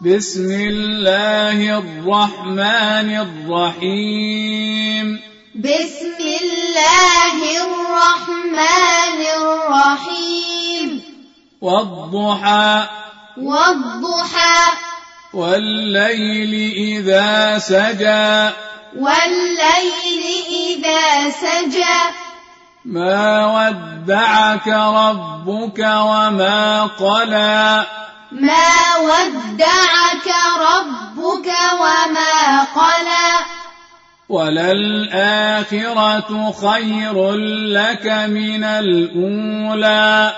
بسم الله الرحمن الرحيم بسم الله الرحمن الرحيم والضحى والليل إذا سجى ما ولدك ربك وما قلى وللآخرة خير لك من الأولى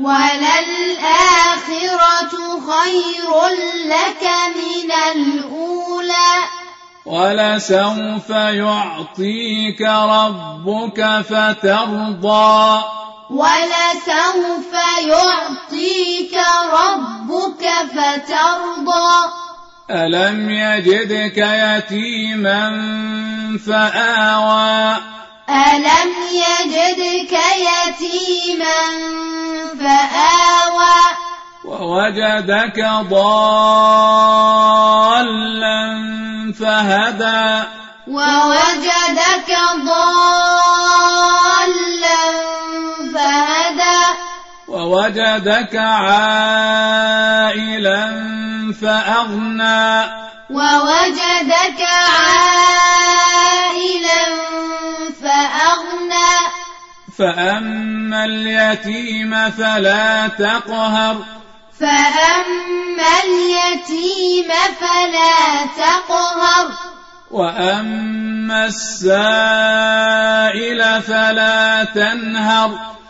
ولسوف يعطيك ربك فترضى ألم يجدك يتيما فآوى ووجدك ضالا فهدى ووجدك عائلا فأغنى فأما اليتيم فلا تقهر وأما السائل فلا تنهر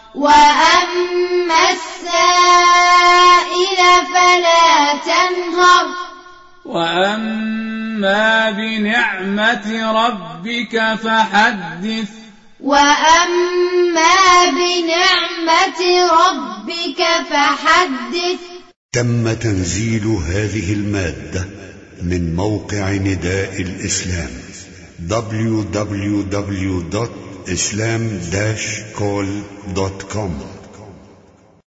وأما بنعمة ربك فحدث تم تنزيل هذه المادة من موقع نداء الإسلام www.islam-call.com